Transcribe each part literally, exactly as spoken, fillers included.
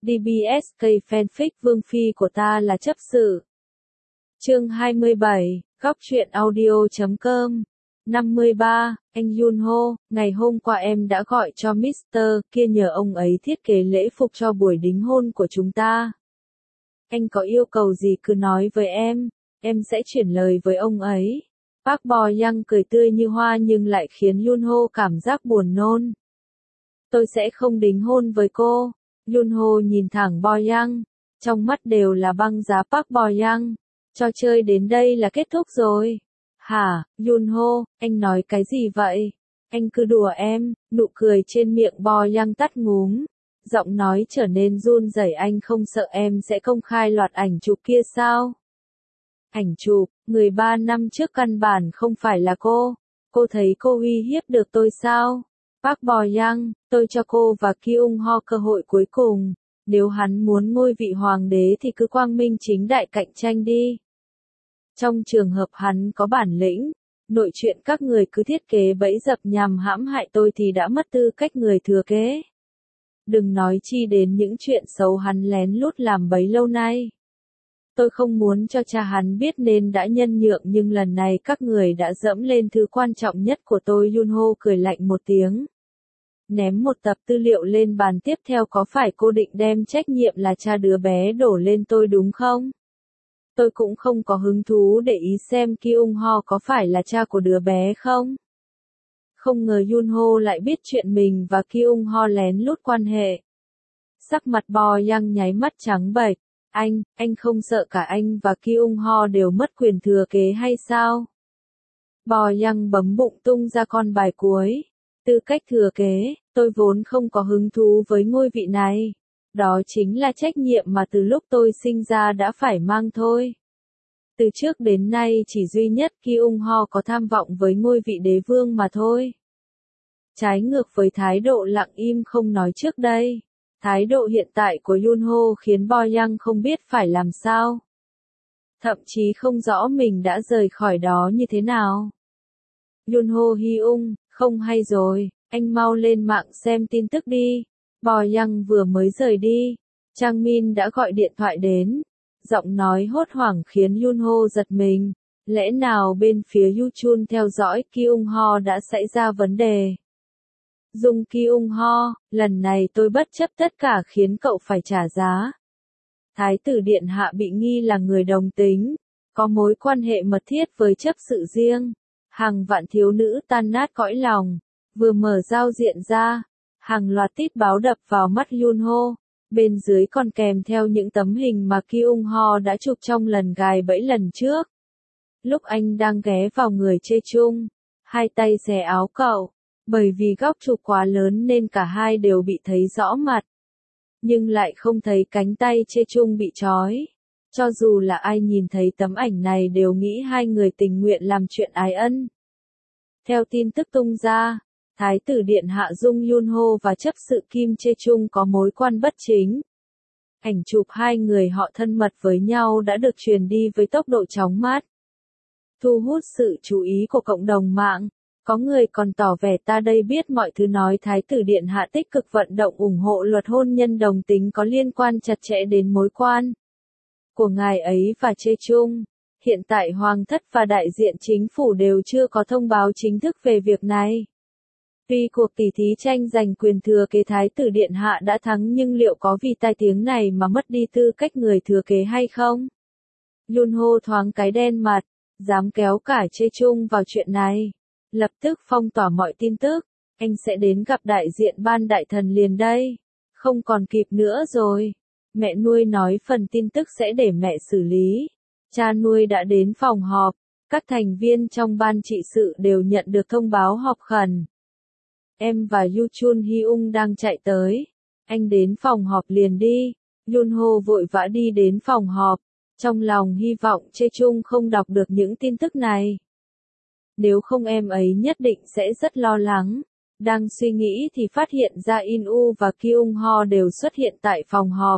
đê bê ét ca fanfic Vương Phi của ta là chấp sự. Chương hai mươi bảy, góc truyện audio chấm com. năm mươi ba, anh Yunho, ngày hôm qua em đã gọi cho mít tơ kia nhờ ông ấy thiết kế lễ phục cho buổi đính hôn của chúng ta. Anh có yêu cầu gì cứ nói với em, em sẽ chuyển lời với ông ấy. Park Bo Young cười tươi như hoa nhưng lại khiến Yunho cảm giác buồn nôn. Tôi sẽ không đính hôn với cô. Yunho nhìn thẳng Bo Young, trong mắt đều là băng giá Park Bo Young. Trò chơi đến đây là kết thúc rồi. Hả, Yunho, anh nói cái gì vậy? Anh cứ đùa em, nụ cười trên miệng Bo Young tắt ngúm. Giọng nói trở nên run rẩy, anh không sợ em sẽ công khai loạt ảnh chụp kia sao? Ảnh chụp, người ba năm trước căn bản không phải là cô. Cô thấy cô uy hiếp được tôi sao? Park Bo Young, tôi cho cô và Kyung Ho cơ hội cuối cùng. Nếu hắn muốn ngôi vị hoàng đế thì cứ quang minh chính đại cạnh tranh đi. Trong trường hợp hắn có bản lĩnh, nội chuyện các người cứ thiết kế bẫy dập nhằm hãm hại tôi thì đã mất tư cách người thừa kế. Đừng nói chi đến những chuyện xấu hắn lén lút làm bấy lâu nay. Tôi không muốn cho cha hắn biết nên đã nhân nhượng, nhưng lần này các người đã dẫm lên thứ quan trọng nhất của tôi. Yunho cười lạnh một tiếng. Ném một tập tư liệu lên bàn, tiếp theo có phải cô định đem trách nhiệm là cha đứa bé đổ lên tôi đúng không? Tôi cũng không có hứng thú để ý xem Kyung Ho có phải là cha của đứa bé không. Không ngờ Yunho lại biết chuyện mình và Kyung Ho lén lút quan hệ. Sắc mặt Bo Young nháy mắt trắng bệch. Anh, anh không sợ cả anh và Kyung Ho đều mất quyền thừa kế hay sao? Bo Young bấm bụng tung ra con bài cuối. Tư cách thừa kế, tôi vốn không có hứng thú với ngôi vị này. Đó chính là trách nhiệm mà từ lúc tôi sinh ra đã phải mang thôi. Từ trước đến nay chỉ duy nhất Kyung Ho có tham vọng với ngôi vị đế vương mà thôi. Trái ngược với thái độ lặng im không nói trước đây, thái độ hiện tại của Yunho khiến Bo Young không biết phải làm sao. Thậm chí không rõ mình đã rời khỏi đó như thế nào. Yunho Hyung, không hay rồi, anh mau lên mạng xem tin tức đi. Bo Young vừa mới rời đi, Chang Min đã gọi điện thoại đến. Giọng nói hốt hoảng khiến Yunho giật mình. Lẽ nào bên phía Yuchun theo dõi Kyung Ho đã xảy ra vấn đề? Dung Kyung Ho, lần này tôi bất chấp tất cả khiến cậu phải trả giá. Thái tử điện hạ bị nghi là người đồng tính, có mối quan hệ mật thiết với chấp sự riêng. Hàng vạn thiếu nữ tan nát cõi lòng, vừa mở giao diện ra, hàng loạt tít báo đập vào mắt Yunho. Bên dưới còn kèm theo những tấm hình mà Kyung Ho đã chụp trong lần gài bẫy lần trước. Lúc anh đang ghé vào người Chê Chung, hai tay xé áo cậu, bởi vì góc chụp quá lớn nên cả hai đều bị thấy rõ mặt. Nhưng lại không thấy cánh tay Chê Chung bị trói. Cho dù là ai nhìn thấy tấm ảnh này đều nghĩ hai người tình nguyện làm chuyện ái ân. Theo tin tức tung ra, Thái tử điện hạ Dung Yunho và chấp sự Kim Chê Chung có mối quan bất chính. Ảnh chụp hai người họ thân mật với nhau đã được truyền đi với tốc độ chóng mặt, thu hút sự chú ý của cộng đồng mạng. Có người còn tỏ vẻ ta đây biết mọi thứ, nói Thái tử điện hạ tích cực vận động ủng hộ luật hôn nhân đồng tính có liên quan chặt chẽ đến mối quan của ngài ấy và Chê Chung. Hiện tại Hoàng thất và đại diện chính phủ đều chưa có thông báo chính thức về việc này. Tuy cuộc tỷ thí tranh giành quyền thừa kế Thái tử điện hạ đã thắng, nhưng liệu có vì tai tiếng này mà mất đi tư cách người thừa kế hay không? Yunho thoáng cái đen mặt, dám kéo cả Chê Chung vào chuyện này. Lập tức phong tỏa mọi tin tức, anh sẽ đến gặp đại diện ban đại thần liền đây. Không còn kịp nữa rồi. Mẹ nuôi nói phần tin tức sẽ để mẹ xử lý. Cha nuôi đã đến phòng họp, các thành viên trong ban trị sự đều nhận được thông báo họp khẩn. Em và Yuchun Hyung đang chạy tới. Anh đến phòng họp liền đi. Yunho vội vã đi đến phòng họp, trong lòng hy vọng Chê Chung không đọc được những tin tức này. Nếu không em ấy nhất định sẽ rất lo lắng. Đang suy nghĩ thì phát hiện ra In-woo và Kyung Ho đều xuất hiện tại phòng họp.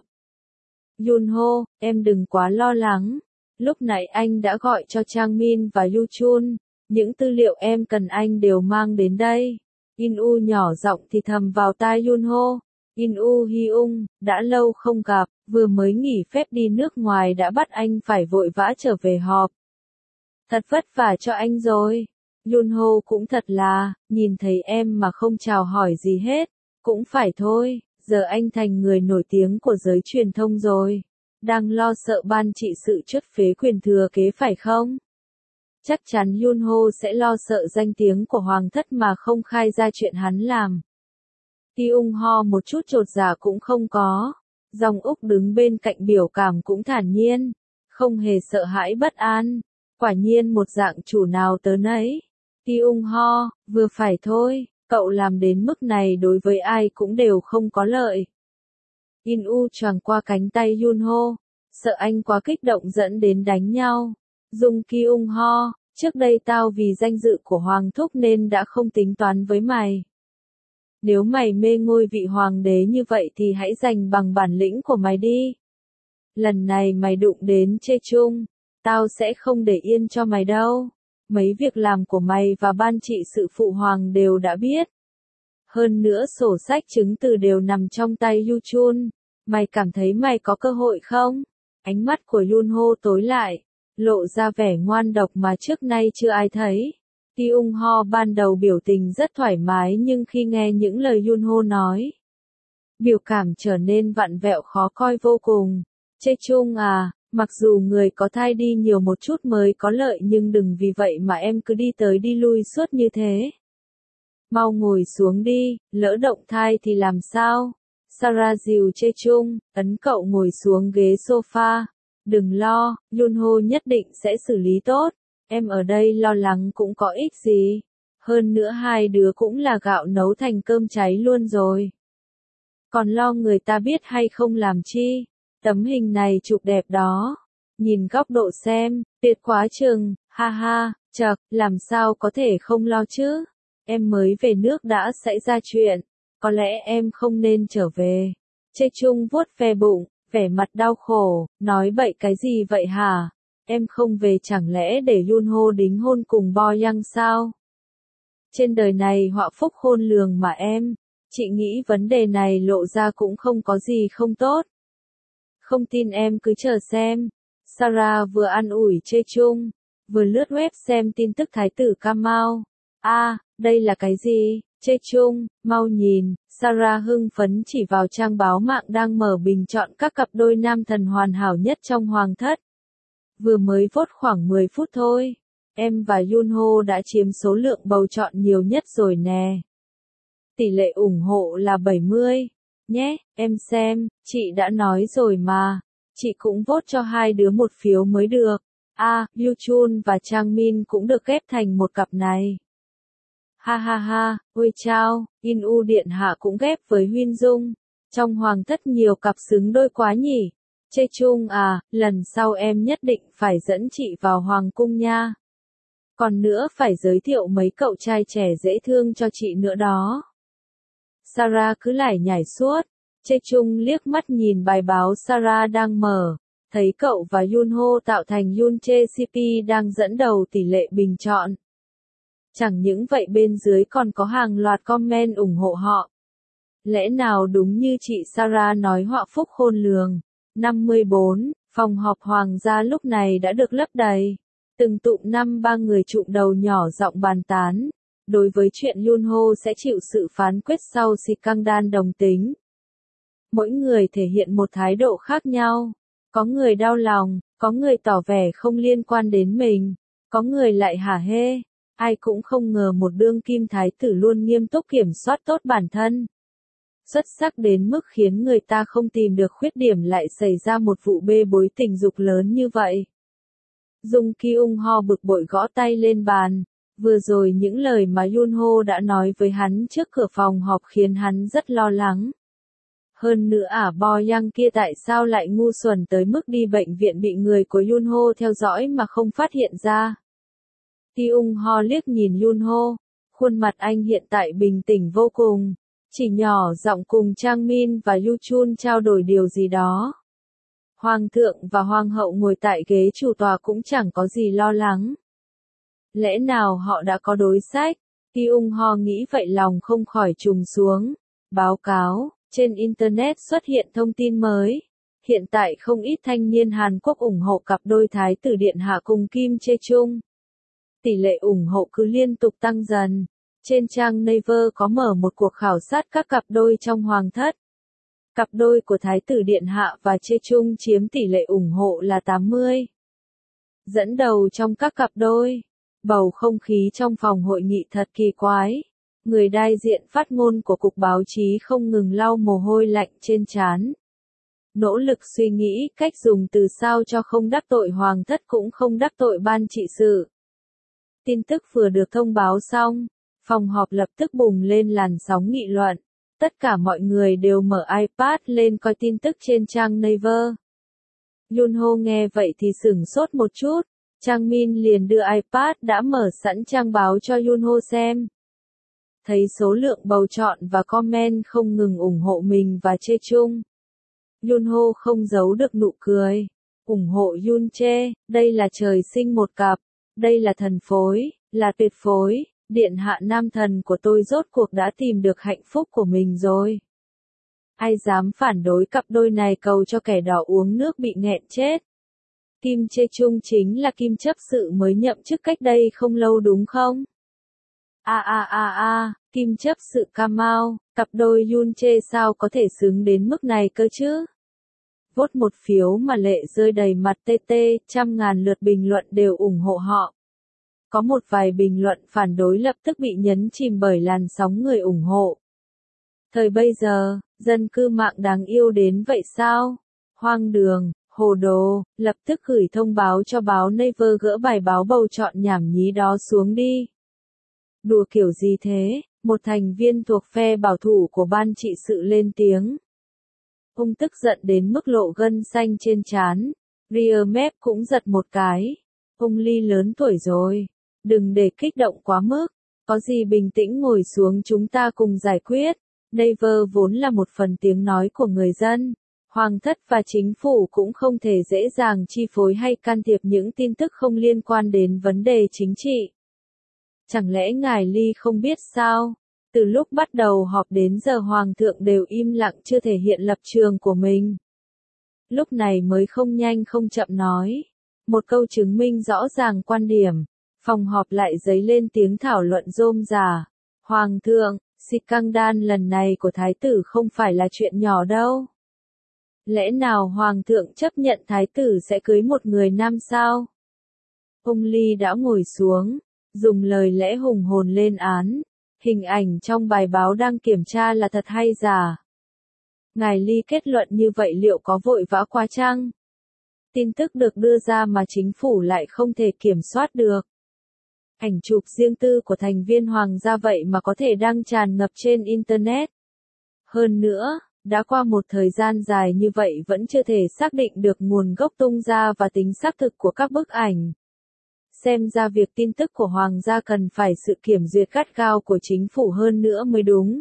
Yunho, em đừng quá lo lắng. Lúc nãy anh đã gọi cho Chang Min và Yuchun. Những tư liệu em cần anh đều mang đến đây. In-woo nhỏ giọng thì thầm vào tai Yunho. In U Hyung, đã lâu không gặp, vừa mới nghỉ phép đi nước ngoài đã bắt anh phải vội vã trở về họp. Thật vất vả cho anh rồi. Yunho cũng thật là, nhìn thấy em mà không chào hỏi gì hết. Cũng phải thôi, giờ anh thành người nổi tiếng của giới truyền thông rồi. Đang lo sợ ban trị sự truất phế quyền thừa kế phải không? Chắc chắn Yunho sẽ lo sợ danh tiếng của hoàng thất mà không khai ra chuyện hắn làm. Kyung Ho một chút chột dạ cũng không có. Dòng Úc đứng bên cạnh biểu cảm cũng thản nhiên, không hề sợ hãi bất an. Quả nhiên một dạng chủ nào tớ nấy. Kyung Ho, vừa phải thôi, cậu làm đến mức này đối với ai cũng đều không có lợi. In U choàng qua cánh tay Yunho, sợ anh quá kích động dẫn đến đánh nhau. Dung Kyung Ho, trước đây tao vì danh dự của Hoàng thúc nên đã không tính toán với mày. Nếu mày mê ngôi vị hoàng đế như vậy thì hãy giành bằng bản lĩnh của mày đi. Lần này mày đụng đến Chê Chung, tao sẽ không để yên cho mày đâu. Mấy việc làm của mày và ban trị sự phụ hoàng đều đã biết. Hơn nữa sổ sách chứng từ đều nằm trong tay Yu Chun. Mày cảm thấy mày có cơ hội không? Ánh mắt của Yunho tối lại, lộ ra vẻ ngoan độc mà trước nay chưa ai thấy. Kyung Ho ban đầu biểu tình rất thoải mái nhưng khi nghe những lời Yunho nói, biểu cảm trở nên vặn vẹo khó coi vô cùng. Chê Chung à, mặc dù người có thai đi nhiều một chút mới có lợi nhưng đừng vì vậy mà em cứ đi tới đi lui suốt như thế. Mau ngồi xuống đi, lỡ động thai thì làm sao? Sarah dìu Chê Chung, ấn cậu ngồi xuống ghế sofa. Đừng lo, Yunho nhất định sẽ xử lý tốt. Em ở đây lo lắng cũng có ích gì. Hơn nữa hai đứa cũng là gạo nấu thành cơm cháy luôn rồi. Còn lo người ta biết hay không làm chi. Tấm hình này chụp đẹp đó. Nhìn góc độ xem, tuyệt quá chừng, ha ha, chậc, làm sao có thể không lo chứ. Em mới về nước đã xảy ra chuyện. Có lẽ em không nên trở về. Chê Chung vuốt ve bụng, vẻ mặt đau khổ, nói bậy cái gì vậy hả? Em không về chẳng lẽ để Yunho đính hôn cùng Bo Yang sao? Trên đời này họa phúc khôn lường mà em. Chị nghĩ vấn đề này lộ ra cũng không có gì không tốt. Không tin em cứ chờ xem. Sarah vừa an ủi Chê Chung, vừa lướt web xem tin tức thái tử Kamao. À, đây là cái gì? Chê Chung, mau nhìn. Sarah hưng phấn chỉ vào trang báo mạng đang mở bình chọn các cặp đôi nam thần hoàn hảo nhất trong hoàng thất. Vừa mới vote khoảng mười phút thôi. Em và Yunho đã chiếm số lượng bầu chọn nhiều nhất rồi nè. Tỷ lệ ủng hộ là bảy mươi. Nhé, em xem, chị đã nói rồi mà. Chị cũng vote cho hai đứa một phiếu mới được. À, Yu Chun và Chang Min cũng được ghép thành một cặp này. Ha ha ha, ôi chao, In U điện hạ cũng ghép với Huyên Dung. Trong hoàng thất nhiều cặp xứng đôi quá nhỉ. Chê Chung à, lần sau em nhất định phải dẫn chị vào hoàng cung nha. Còn nữa phải giới thiệu mấy cậu trai trẻ dễ thương cho chị nữa đó. Sarah cứ lải nhải suốt. Chê Chung liếc mắt nhìn bài báo Sarah đang mở, thấy cậu và Yunho tạo thành Yun Chê xê pê đang dẫn đầu tỷ lệ bình chọn. Chẳng những vậy bên dưới còn có hàng loạt comment ủng hộ họ. Lẽ nào đúng như chị Sarah nói họa phúc khôn lường. năm mươi bốn, phòng họp hoàng gia lúc này đã được lấp đầy. Từng tụm năm ba người trụm đầu nhỏ giọng bàn tán. Đối với chuyện Yunho sẽ chịu sự phán quyết sau scandal đồng tính. Mỗi người thể hiện một thái độ khác nhau. Có người đau lòng, có người tỏ vẻ không liên quan đến mình, có người lại hả hê. Ai cũng không ngờ một đương kim thái tử luôn nghiêm túc kiểm soát tốt bản thân. Xuất sắc đến mức khiến người ta không tìm được khuyết điểm lại xảy ra một vụ bê bối tình dục lớn như vậy. Dung Kyung Ho bực bội gõ tay lên bàn. Vừa rồi những lời mà Yunho đã nói với hắn trước cửa phòng họp khiến hắn rất lo lắng. Hơn nữa ả Bo Yang kia tại sao lại ngu xuẩn tới mức đi bệnh viện bị người của Yunho theo dõi mà không phát hiện ra. Kyung Ho liếc nhìn Yunho, khuôn mặt anh hiện tại bình tĩnh vô cùng, chỉ nhỏ giọng cùng Chang Min và Yu Chun trao đổi điều gì đó. Hoàng thượng và hoàng hậu ngồi tại ghế chủ tọa cũng chẳng có gì lo lắng. Lẽ nào họ đã có đối sách? Kyung Ho nghĩ vậy lòng không khỏi trùng xuống. Báo cáo, Trên Internet xuất hiện thông tin mới. Hiện tại không ít thanh niên Hàn Quốc ủng hộ cặp đôi Thái tử Điện Hạ cùng Kim Chae Chung. Tỷ lệ ủng hộ cứ liên tục tăng dần. Trên trang Naver có mở một cuộc khảo sát các cặp đôi trong hoàng thất. Cặp đôi của Thái tử Điện Hạ và Chae Chung chiếm tỷ lệ ủng hộ là tám mươi. Dẫn đầu trong các cặp đôi. Bầu không khí trong phòng hội nghị thật kỳ quái. Người đại diện phát ngôn của Cục Báo chí không ngừng lau mồ hôi lạnh trên trán. Nỗ lực suy nghĩ cách dùng từ sao cho không đắc tội hoàng thất cũng không đắc tội ban trị sự. Tin tức vừa được thông báo xong, phòng họp lập tức bùng lên làn sóng nghị luận. Tất cả mọi người đều mở iPad lên coi tin tức trên trang Naver. Yunho nghe vậy thì sửng sốt một chút. Chang Min liền đưa iPad đã mở sẵn trang báo cho Yunho xem. Thấy số lượng bầu chọn và comment không ngừng ủng hộ mình và Chae Chung. Yunho không giấu được nụ cười. Ủng hộ Yoon Chae, đây là trời sinh một cặp, đây là thần phối, là tuyệt phối, điện hạ nam thần của tôi rốt cuộc đã tìm được hạnh phúc của mình rồi. Ai dám phản đối cặp đôi này cầu cho kẻ đỏ uống nước bị nghẹn chết. Kim Chae Chung chính là Kim chấp sự mới nhậm chức cách đây không lâu đúng không? A a a a, Kim chấp sự Kamao, cặp đôi Yoon Chae sao có thể xứng đến mức này cơ chứ? Vote một phiếu mà lệ rơi đầy mặt tê tê, trăm ngàn lượt bình luận đều ủng hộ họ. Có một vài bình luận phản đối lập tức bị nhấn chìm bởi làn sóng người ủng hộ. Thời bây giờ, dân cư mạng đáng yêu đến vậy sao? Hoang đường, hồ đồ, lập tức gửi thông báo cho báo Naver gỡ bài báo bầu chọn nhảm nhí đó xuống đi. Đùa kiểu gì thế? Một thành viên thuộc phe bảo thủ của ban trị sự lên tiếng. Ông tức giận đến mức lộ gân xanh trên trán. Rear mép cũng giật một cái. Ông Lee lớn tuổi rồi. Đừng để kích động quá mức. Có gì bình tĩnh ngồi xuống chúng ta cùng giải quyết. Naver vốn là một phần tiếng nói của người dân. Hoàng thất và chính phủ cũng không thể dễ dàng chi phối hay can thiệp những tin tức không liên quan đến vấn đề chính trị. Chẳng lẽ ngài Lee không biết sao? Từ lúc bắt đầu họp đến giờ Hoàng thượng đều im lặng chưa thể hiện lập trường của mình. Lúc này mới không nhanh không chậm nói. Một câu chứng minh rõ ràng quan điểm. Phòng họp lại dấy lên tiếng thảo luận rôm rả. Hoàng thượng, scandal lần này của thái tử không phải là chuyện nhỏ đâu. Lẽ nào Hoàng thượng chấp nhận thái tử sẽ cưới một người nam sao? Ông Lee đã ngồi xuống, dùng lời lẽ hùng hồn lên án. Hình ảnh trong bài báo đang kiểm tra là thật hay giả? Ngài Lee kết luận như vậy liệu có vội vã quá chăng? Tin tức được đưa ra mà chính phủ lại không thể kiểm soát được. Ảnh chụp riêng tư của thành viên hoàng gia vậy mà có thể đang tràn ngập trên Internet. Hơn nữa, đã qua một thời gian dài như vậy vẫn chưa thể xác định được nguồn gốc tung ra và tính xác thực của các bức ảnh. Xem ra việc tin tức của hoàng gia cần phải sự kiểm duyệt gắt gao của chính phủ hơn nữa mới đúng.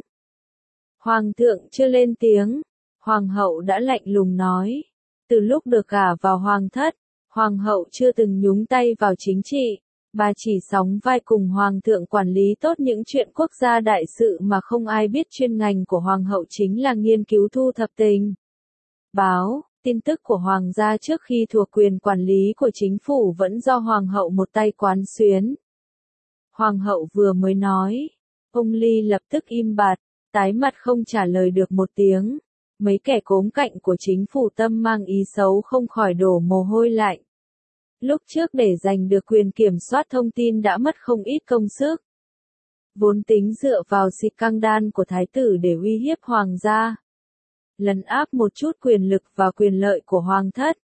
Hoàng thượng chưa lên tiếng, hoàng hậu đã lạnh lùng nói. Từ lúc được gả vào hoàng thất, hoàng hậu chưa từng nhúng tay vào chính trị. Bà chỉ sóng vai cùng hoàng thượng quản lý tốt những chuyện quốc gia đại sự mà không ai biết. Chuyên ngành của hoàng hậu chính là nghiên cứu thu thập tình báo, tin tức của hoàng gia trước khi thuộc quyền quản lý của chính phủ vẫn do hoàng hậu một tay quán xuyến. Hoàng hậu vừa mới nói, ông Lee lập tức im bặt, tái mặt không trả lời được một tiếng. Mấy kẻ cốm cạnh của chính phủ tâm mang ý xấu không khỏi đổ mồ hôi lạnh. Lúc trước để giành được quyền kiểm soát thông tin đã mất không ít công sức. Vốn tính dựa vào scandal của thái tử để uy hiếp hoàng gia. Lấn áp một chút quyền lực và quyền lợi của hoàng thất.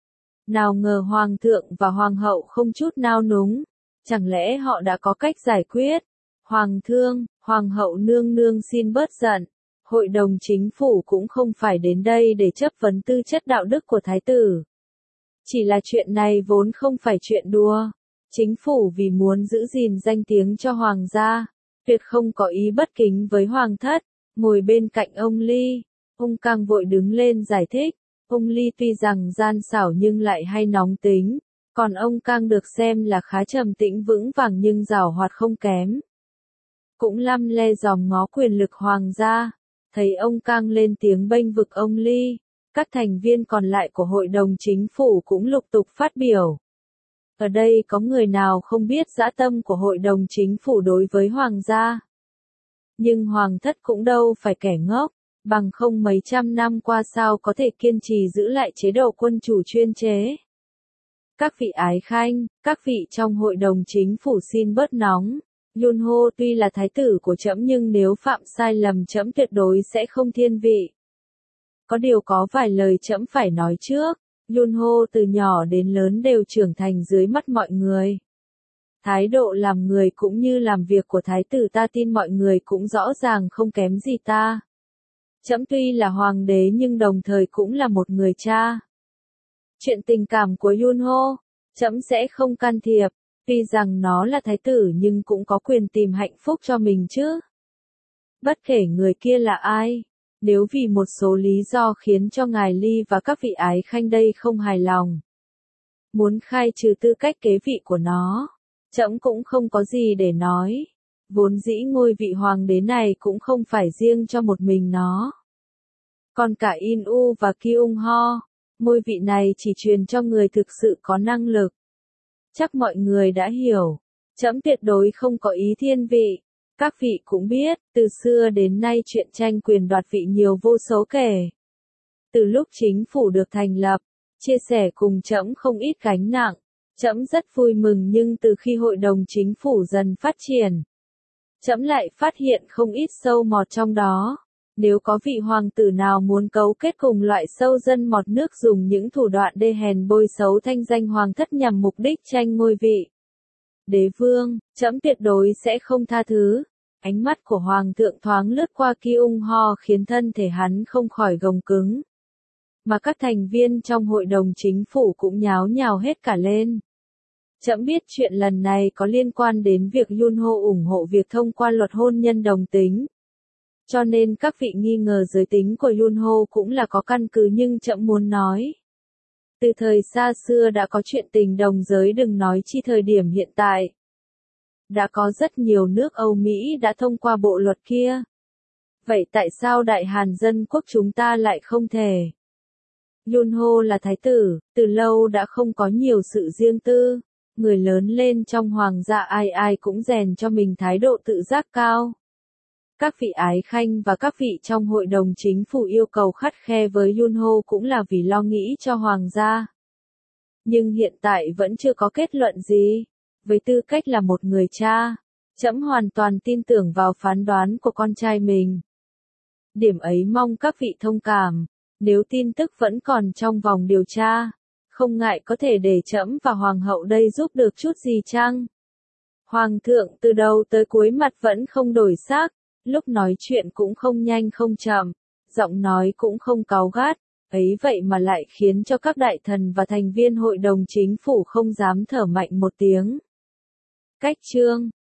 Nào ngờ hoàng thượng và hoàng hậu không chút nao núng. Chẳng lẽ họ đã có cách giải quyết? Hoàng thương, hoàng hậu nương nương xin bớt giận. Hội đồng chính phủ cũng không phải đến đây để chấp vấn tư chất đạo đức của thái tử. Chỉ là chuyện này vốn không phải chuyện đùa. Chính phủ vì muốn giữ gìn danh tiếng cho hoàng gia, tuyệt không có ý bất kính với hoàng thất. Ngồi bên cạnh ông Lee, ông Kang vội đứng lên giải thích. Ông Lee tuy rằng gian xảo nhưng lại hay nóng tính, còn ông Kang được xem là khá trầm tĩnh vững vàng nhưng giàu hoạt không kém. Cũng lăm le dòm ngó quyền lực hoàng gia. Thấy ông Cang lên tiếng bênh vực ông Ly, các thành viên còn lại của hội đồng chính phủ cũng lục tục phát biểu. Ở đây có người nào không biết dã tâm của hội đồng chính phủ đối với hoàng gia? Nhưng hoàng thất cũng đâu phải kẻ ngốc, bằng không mấy trăm năm qua sao có thể kiên trì giữ lại chế độ quân chủ chuyên chế. Các vị ái khanh, các vị trong hội đồng chính phủ xin bớt nóng. Yunho tuy là thái tử của trẫm nhưng nếu phạm sai lầm trẫm tuyệt đối sẽ không thiên vị. Có điều có vài lời trẫm phải nói trước. Yunho từ nhỏ đến lớn đều trưởng thành dưới mắt mọi người. Thái độ làm người cũng như làm việc của thái tử ta tin mọi người cũng rõ ràng không kém gì ta. Trẫm tuy là hoàng đế nhưng đồng thời cũng là một người cha. Chuyện tình cảm của Yunho, trẫm sẽ không can thiệp, tuy rằng nó là thái tử nhưng cũng có quyền tìm hạnh phúc cho mình chứ. Bất kể người kia là ai, nếu vì một số lý do khiến cho ngài Ly và các vị ái khanh đây không hài lòng, muốn khai trừ tư cách kế vị của nó, trẫm cũng không có gì để nói. Vốn dĩ ngôi vị hoàng đế này cũng không phải riêng cho một mình nó. Còn cả In U và Kyung Ho, ngôi vị này chỉ truyền cho người thực sự có năng lực. Chắc mọi người đã hiểu, trẫm tuyệt đối không có ý thiên vị. Các vị cũng biết, từ xưa đến nay chuyện tranh quyền đoạt vị nhiều vô số kể. Từ lúc chính phủ được thành lập, chia sẻ cùng trẫm không ít gánh nặng, trẫm rất vui mừng nhưng từ khi hội đồng chính phủ dần phát triển, trẫm lại phát hiện không ít sâu mọt trong đó. Nếu có vị hoàng tử nào muốn cấu kết cùng loại sâu dân mọt nước dùng những thủ đoạn đê hèn bôi xấu thanh danh hoàng thất nhằm mục đích tranh ngôi vị đế vương, trẫm tuyệt đối sẽ không tha thứ. Ánh mắt của hoàng thượng thoáng lướt qua Kyung Ho khiến thân thể hắn không khỏi gồng cứng. Mà các thành viên trong hội đồng chính phủ cũng nháo nhào hết cả lên. Trẫm biết chuyện lần này có liên quan đến việc Yunho ủng hộ việc thông qua luật hôn nhân đồng tính. Cho nên các vị nghi ngờ giới tính của Yunho cũng là có căn cứ nhưng trẫm muốn nói. Từ thời xa xưa đã có chuyện tình đồng giới đừng nói chi thời điểm hiện tại. Đã có rất nhiều nước Âu Mỹ đã thông qua bộ luật kia. Vậy tại sao Đại Hàn Dân Quốc chúng ta lại không thể? Yunho là thái tử, từ lâu đã không có nhiều sự riêng tư. Người lớn lên trong hoàng gia ai ai cũng rèn cho mình thái độ tự giác cao. Các vị ái khanh và các vị trong hội đồng chính phủ yêu cầu khắt khe với Yunho cũng là vì lo nghĩ cho hoàng gia. Nhưng hiện tại vẫn chưa có kết luận gì. Với tư cách là một người cha, trẫm hoàn toàn tin tưởng vào phán đoán của con trai mình. Điểm ấy mong các vị thông cảm, nếu tin tức vẫn còn trong vòng điều tra, không ngại có thể để trẫm và hoàng hậu đây giúp được chút gì chăng? Hoàng thượng từ đầu tới cuối mặt vẫn không đổi sắc, lúc nói chuyện cũng không nhanh không chậm, giọng nói cũng không cáu gắt, ấy vậy mà lại khiến cho các đại thần và thành viên hội đồng chính phủ không dám thở mạnh một tiếng. Cách chương